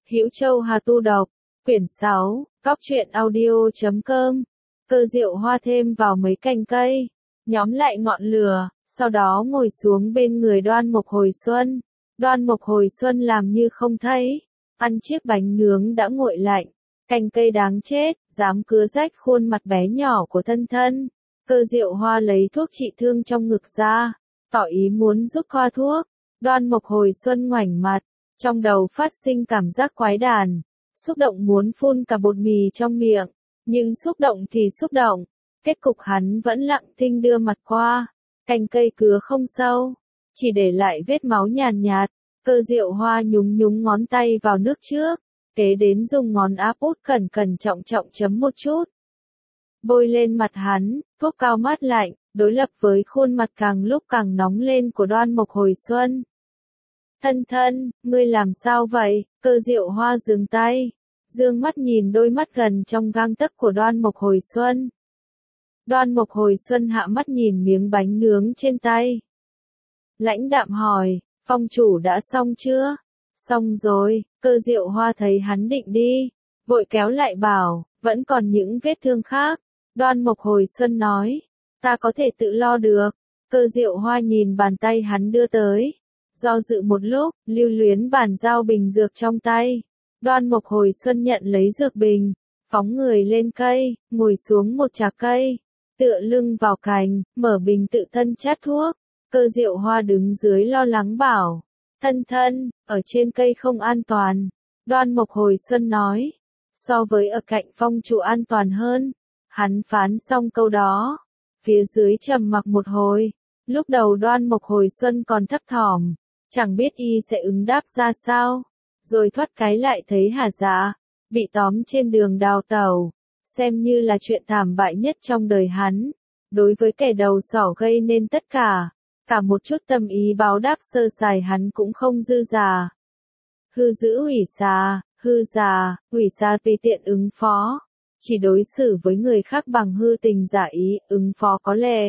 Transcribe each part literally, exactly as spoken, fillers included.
Hữu Châu Hà Tu Độc, quyển sáu, Cóc truyện audio chấm com. Cơ Diệu Hoa thêm vào mấy cành cây, nhóm lại ngọn lửa, sau đó ngồi xuống bên người Đoan Mộc Hồi Xuân. Đoan Mộc Hồi Xuân làm như không thấy, ăn chiếc bánh nướng đã nguội lạnh. Cành cây đáng chết, dám cứa rách khuôn mặt bé nhỏ của thân thân. Cơ Diệu Hoa lấy thuốc trị thương trong ngực ra, tỏ ý muốn giúp thoa thuốc. Đoan Mộc Hồi Xuân ngoảnh mặt, trong đầu phát sinh cảm giác quái đản, xúc động muốn phun cả bột mì trong miệng, nhưng xúc động thì xúc động, kết cục hắn vẫn lặng thinh đưa mặt qua, cành cây cứa không sâu, chỉ để lại vết máu nhàn nhạt. Cơ Diệu Hoa nhúng nhúng ngón tay vào nước trước, kế đến dùng ngón áp út cẩn cẩn trọng trọng chấm một chút, bôi lên mặt hắn, thuốc cao mát lạnh, đối lập với khuôn mặt càng lúc càng nóng lên của Đoan Mộc Hồi Xuân. Thân thân, ngươi làm sao vậy? Cơ Diệu Hoa dừng tay, dương mắt nhìn đôi mắt gần trong gang tấc của Đoan Mộc Hồi Xuân. Đoan Mộc Hồi Xuân hạ mắt nhìn miếng bánh nướng trên tay, lãnh đạm hỏi, phong chủ đã xong chưa? Xong rồi. Cơ Diệu Hoa thấy hắn định đi, vội kéo lại bảo, vẫn còn những vết thương khác. Đoan Mộc Hồi Xuân nói, ta có thể tự lo được. Cơ Diệu Hoa nhìn bàn tay hắn đưa tới, do dự một lúc, lưu luyến bàn giao bình dược trong tay. Đoan Mộc Hồi Xuân nhận lấy dược bình, phóng người lên cây, ngồi xuống một chạc cây, tựa lưng vào cành, mở bình tự thân chát thuốc. Cơ Diệu Hoa đứng dưới lo lắng bảo, thân thân, ở trên cây không an toàn. Đoan Mộc Hồi Xuân nói, so với ở cạnh phong chủ an toàn hơn. Hắn phán xong câu đó, phía dưới trầm mặc một hồi. Lúc đầu Đoan Mộc Hồi Xuân còn thấp thỏm, chẳng biết y sẽ ứng đáp ra sao, rồi thoát cái lại thấy hả dạ, bị tóm trên đường đào tẩu, xem như là chuyện thảm bại nhất trong đời hắn. Đối với kẻ đầu sỏ gây nên tất cả, cả một chút tâm ý báo đáp sơ sài hắn cũng không dư giả. Hư giữ ủy xà, hư già, ủy xà tùy tiện ứng phó, chỉ đối xử với người khác bằng hư tình giả ý, ứng phó có lẽ.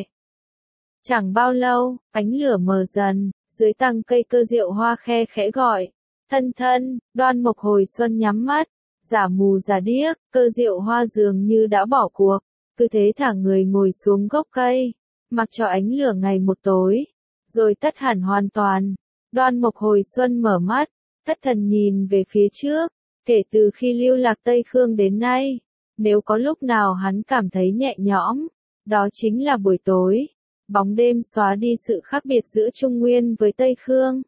Chẳng bao lâu, ánh lửa mờ dần, dưới tầng cây Cơ Diệu Hoa khe khẽ gọi, thân thân. Đoan Mộc Hồi Xuân nhắm mắt, giả mù giả điếc. Cơ Diệu Hoa dường như đã bỏ cuộc, cứ thế thả người ngồi xuống gốc cây, mặc cho ánh lửa ngày một tối, rồi tắt hẳn hoàn toàn. Đoan Mộc Hồi Xuân mở mắt, thất thần nhìn về phía trước. Kể từ khi lưu lạc Tây Khương đến nay, nếu có lúc nào hắn cảm thấy nhẹ nhõm, đó chính là buổi tối. Bóng đêm xóa đi sự khác biệt giữa Trung Nguyên với Tây Khương.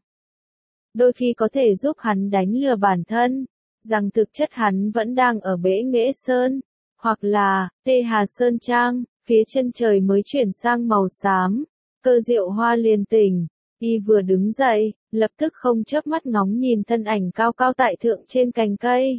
Đôi khi có thể giúp hắn đánh lừa bản thân, rằng thực chất hắn vẫn đang ở Bể Nghệ Sơn, hoặc là Tê Hà Sơn Trang, phía chân trời mới chuyển sang màu xám. Cơ Diệu Hoa liền tỉnh, y vừa đứng dậy, lập tức không chớp mắt ngóng nhìn thân ảnh cao cao tại thượng trên cành cây.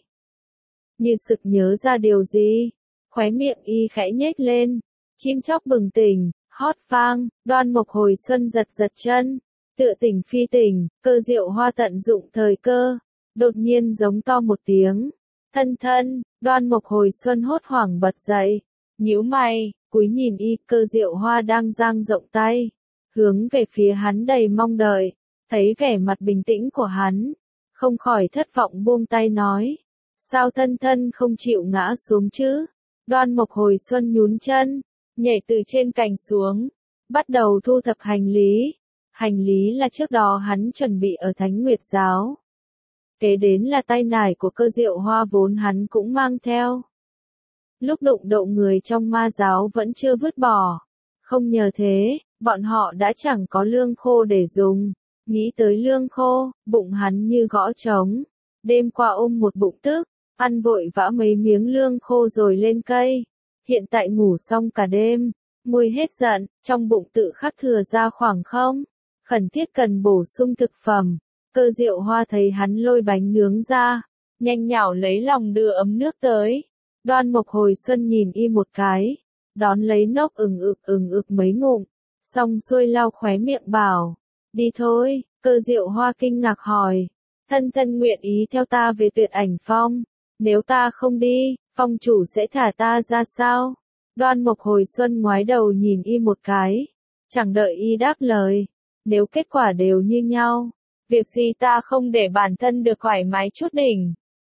Như sực nhớ ra điều gì, khóe miệng y khẽ nhếch lên, chim chóc bừng tỉnh, hót vang. Đoan Mộc Hồi Xuân giật giật chân, tựa tỉnh phi tỉnh. Cơ Diệu Hoa tận dụng thời cơ, đột nhiên giống to một tiếng, thân thân. Đoan Mộc Hồi Xuân hốt hoảng bật dậy, nhíu mày, cúi nhìn y. Cơ Diệu Hoa đang dang rộng tay, hướng về phía hắn đầy mong đợi, thấy vẻ mặt bình tĩnh của hắn, không khỏi thất vọng buông tay nói, sao thân thân không chịu ngã xuống chứ? Đoan Mộc Hồi Xuân nhún chân, nhảy từ trên cành xuống, bắt đầu thu thập hành lý. Hành lý là trước đó hắn chuẩn bị ở Thánh Nguyệt Giáo. Kế đến là tay nải của Cơ Diệu Hoa vốn hắn cũng mang theo. Lúc đụng độ người trong ma giáo vẫn chưa vứt bỏ. Không nhờ thế, bọn họ đã chẳng có lương khô để dùng. Nghĩ tới lương khô, bụng hắn như gõ trống. Đêm qua ôm một bụng tức, ăn vội vã mấy miếng lương khô rồi lên cây. Hiện tại ngủ xong cả đêm, nguôi hết giận, trong bụng tự khắc thừa ra khoảng không. Khẩn thiết cần bổ sung thực phẩm. Cơ Diệu Hoa thấy hắn lôi bánh nướng ra, nhanh nhảu lấy lòng đưa ấm nước tới. Đoan Mộc Hồi Xuân nhìn y một cái, đón lấy nốc ừng ực ừng ực mấy ngụm, xong xuôi lau khóe miệng bảo, đi thôi. Cơ Diệu Hoa kinh ngạc hỏi, thân thân nguyện ý theo ta về Tuyệt Ảnh Phong, nếu ta không đi, phong chủ sẽ thả ta ra sao? Đoan Mộc Hồi Xuân ngoái đầu nhìn y một cái, chẳng đợi y đáp lời, nếu kết quả đều như nhau, việc gì ta không để bản thân được thoải mái chút đỉnh.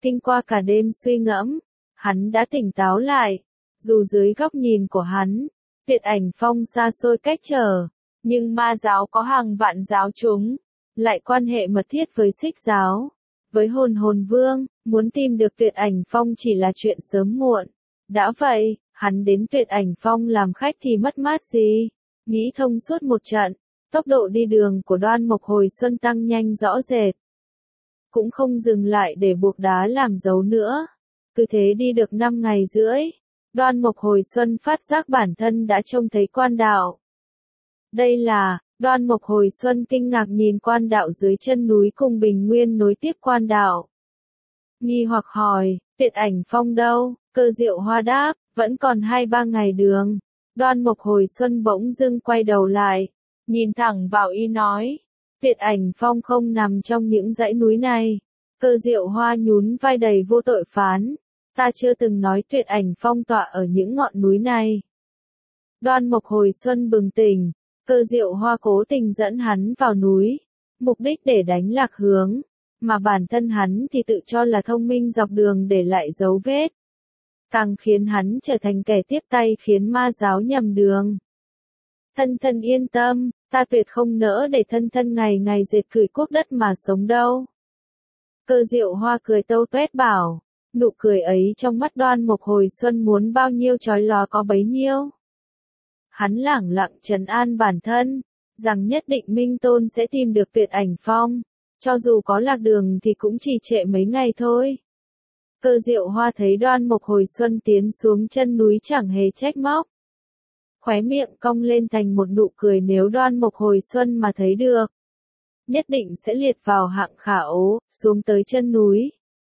Kinh qua cả đêm suy ngẫm, hắn đã tỉnh táo lại. Dù dưới góc nhìn của hắn, Tuyệt Ảnh Phong xa xôi cách trở, nhưng ma giáo có hàng vạn giáo chúng, lại quan hệ mật thiết với Xích giáo, với Hồn Hồn Vương, muốn tìm được Tuyệt Ảnh Phong chỉ là chuyện sớm muộn. Đã vậy, hắn đến Tuyệt Ảnh Phong làm khách thì mất mát gì? Nghĩ thông suốt một trận, tốc độ đi đường của Đoan Mộc hồi xuân tăng nhanh rõ rệt. Cũng không dừng lại để buộc đá làm dấu nữa. Cứ thế đi được năm ngày rưỡi, Đoan Mộc hồi xuân phát giác bản thân đã trông thấy quan đạo. Đây là, Đoan Mộc hồi xuân kinh ngạc nhìn quan đạo dưới chân núi cùng bình nguyên nối tiếp quan đạo. Nghi hoặc hỏi, Tuyệt Ảnh Phong đâu? Cơ Diệu Hoa đáp, vẫn còn hai ba ngày đường. Đoan Mộc hồi xuân bỗng dưng quay đầu lại, nhìn thẳng vào y nói, Tuyệt Ảnh Phong không nằm trong những dãy núi này. Cơ Diệu Hoa nhún vai đầy vô tội phán, ta chưa từng nói Tuyệt Ảnh Phong tọa ở những ngọn núi này. Đoan Mộc hồi xuân bừng tỉnh, Cơ Diệu Hoa cố tình dẫn hắn vào núi, mục đích để đánh lạc hướng, mà bản thân hắn thì tự cho là thông minh dọc đường để lại dấu vết. Càng khiến hắn trở thành kẻ tiếp tay khiến ma giáo nhầm đường. Thân thân yên tâm, ta tuyệt không nỡ để thân thân ngày ngày dệt cửi quốc đất mà sống đâu. Cơ Diệu Hoa cười tâu tuét bảo, nụ cười ấy trong mắt Đoan Mộc hồi xuân muốn bao nhiêu chói lóa có bấy nhiêu. Hắn lẳng lặng trấn an bản thân, rằng nhất định Minh Tôn sẽ tìm được Tuyệt Ảnh Phong, cho dù có lạc đường thì cũng chỉ trễ mấy ngày thôi. Cơ Diệu Hoa thấy Đoan Mộc hồi xuân tiến xuống chân núi chẳng hề trách móc. Khóe miệng cong lên thành một nụ cười, nếu Đoan Mộc hồi xuân mà thấy được, nhất định sẽ liệt vào hạng khả ố, xuống tới chân núi.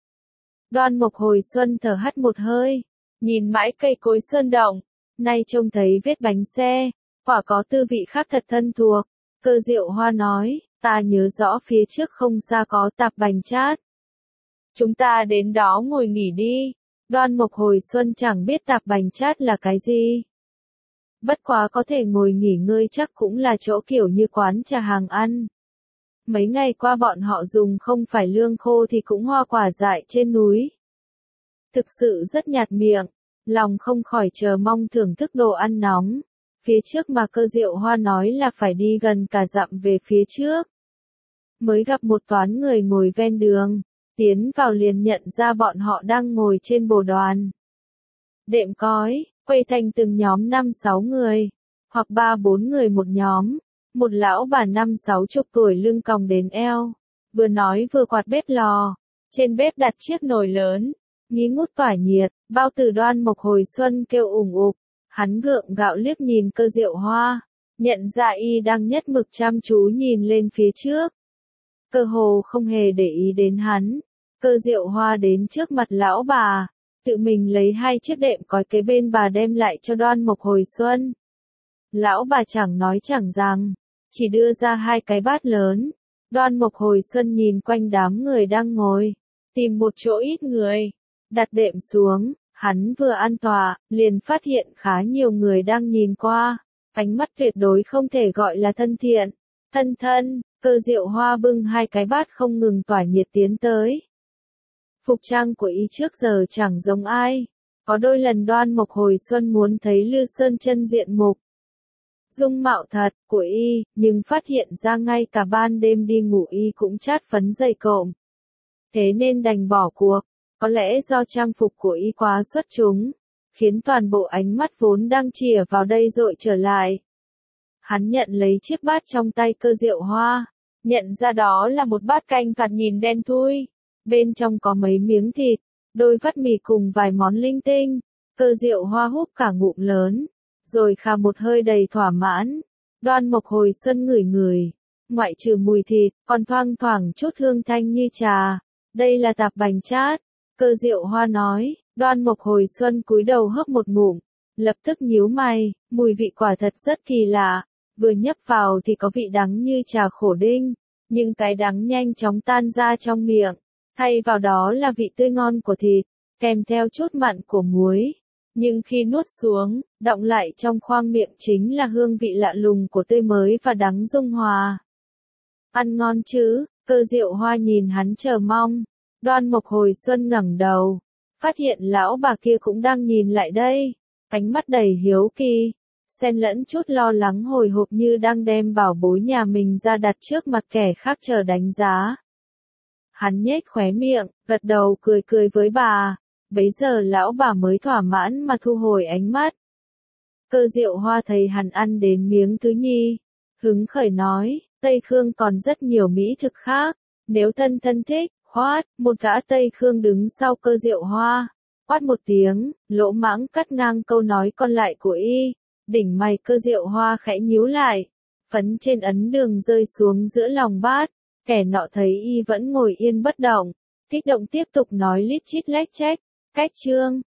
Đoan Mộc hồi xuân thở hắt một hơi, nhìn mãi cây cối sơn động, nay trông thấy vết bánh xe, quả có tư vị khác thật thân thuộc. Cơ Diệu Hoa nói, ta nhớ rõ phía trước không xa có tạp bành chát. Chúng ta đến đó ngồi nghỉ đi. Đoan Mộc hồi xuân chẳng biết tạp bành chát là cái gì. Bất quá có thể ngồi nghỉ ngơi chắc cũng là chỗ kiểu như quán trà hàng ăn. Mấy ngày qua bọn họ dùng không phải lương khô thì cũng hoa quả dại trên núi. Thực sự rất nhạt miệng, lòng không khỏi chờ mong thưởng thức đồ ăn nóng. Phía trước mà Cơ Diệu Hoa nói là phải đi gần cả dặm về phía trước. Mới gặp một toán người ngồi ven đường, tiến vào liền nhận ra bọn họ đang ngồi trên bồ đoàn. Đệm cói, quây thành từng nhóm năm sáu người, hoặc ba bốn người một nhóm. Một lão bà năm sáu chục tuổi lưng còng đến eo, vừa nói vừa quạt bếp lò. Trên bếp đặt chiếc nồi lớn, nghi ngút tỏa nhiệt, bao tử Đoan Mộc hồi xuân kêu ủng ục. Hắn gượng gạo liếc nhìn Cơ Diệu Hoa, nhận ra y đang nhất mực chăm chú nhìn lên phía trước. Cơ hồ không hề để ý đến hắn. Cơ Diệu Hoa đến trước mặt lão bà, tự mình lấy hai chiếc đệm cói kế bên bà đem lại cho Đoan Mộc hồi xuân. Lão bà chẳng nói chẳng rằng, chỉ đưa ra hai cái bát lớn. Đoan Mộc hồi xuân nhìn quanh đám người đang ngồi, tìm một chỗ ít người, đặt đệm xuống. Hắn vừa an tọa, liền phát hiện khá nhiều người đang nhìn qua, ánh mắt tuyệt đối không thể gọi là thân thiện. Thân thân, Cơ Diệu Hoa bưng hai cái bát không ngừng tỏa nhiệt tiến tới. Phục trang của y trước giờ chẳng giống ai, có đôi lần Đoan Mộc hồi xuân muốn thấy Lư Sơn chân diện mục. Dung mạo thật của y, nhưng phát hiện ra ngay cả ban đêm đi ngủ y cũng chát phấn dày cộm. Thế nên đành bỏ cuộc. Có lẽ do trang phục của y quá xuất chúng, khiến toàn bộ ánh mắt vốn đang chìa vào đây dội trở lại. Hắn nhận lấy chiếc bát trong tay Cơ Diệu Hoa, nhận ra đó là một bát canh cạt nhìn đen thui, bên trong có mấy miếng thịt, đôi vắt mì cùng vài món linh tinh. Cơ Diệu Hoa húp cả ngụm lớn, rồi khà một hơi đầy thỏa mãn. Đoan Mộc hồi xuân ngửi ngửi, ngoại trừ mùi thịt, còn thoang thoảng chút hương thanh như trà. Đây là tạp bành chát. Cơ Diệu Hoa nói. Đoan Mộc hồi xuân cúi đầu hớp một ngụm, lập tức nhíu mày, mùi vị quả thật rất kỳ lạ, vừa nhấp vào thì có vị đắng như trà khổ đinh, nhưng cái đắng nhanh chóng tan ra trong miệng, thay vào đó là vị tươi ngon của thịt, kèm theo chút mặn của muối, nhưng khi nuốt xuống, đọng lại trong khoang miệng chính là hương vị lạ lùng của tươi mới và đắng dung hòa. Ăn ngon chứ? Cơ Diệu Hoa nhìn hắn chờ mong. Đoan Mộc hồi xuân ngẩng đầu, phát hiện lão bà kia cũng đang nhìn lại đây, ánh mắt đầy hiếu kỳ, xen lẫn chút lo lắng hồi hộp như đang đem bảo bối nhà mình ra đặt trước mặt kẻ khác chờ đánh giá. Hắn nhếch khóe miệng, gật đầu cười cười với bà, bấy giờ lão bà mới thỏa mãn mà thu hồi ánh mắt. Cơ Diệu Hoa thấy hắn ăn đến miếng thứ nhì, hứng khởi nói, Tây Khương còn rất nhiều mỹ thực khác, nếu thân thân thích, khoát, một gã Tây Khương đứng sau Cơ Diệu Hoa, quát một tiếng, lỗ mãng cắt ngang câu nói còn lại của y, đỉnh mày Cơ Diệu Hoa khẽ nhíu lại, phấn trên ấn đường rơi xuống giữa lòng bát, kẻ nọ thấy y vẫn ngồi yên bất động, kích động tiếp tục nói lít chít lách chách, cách chương.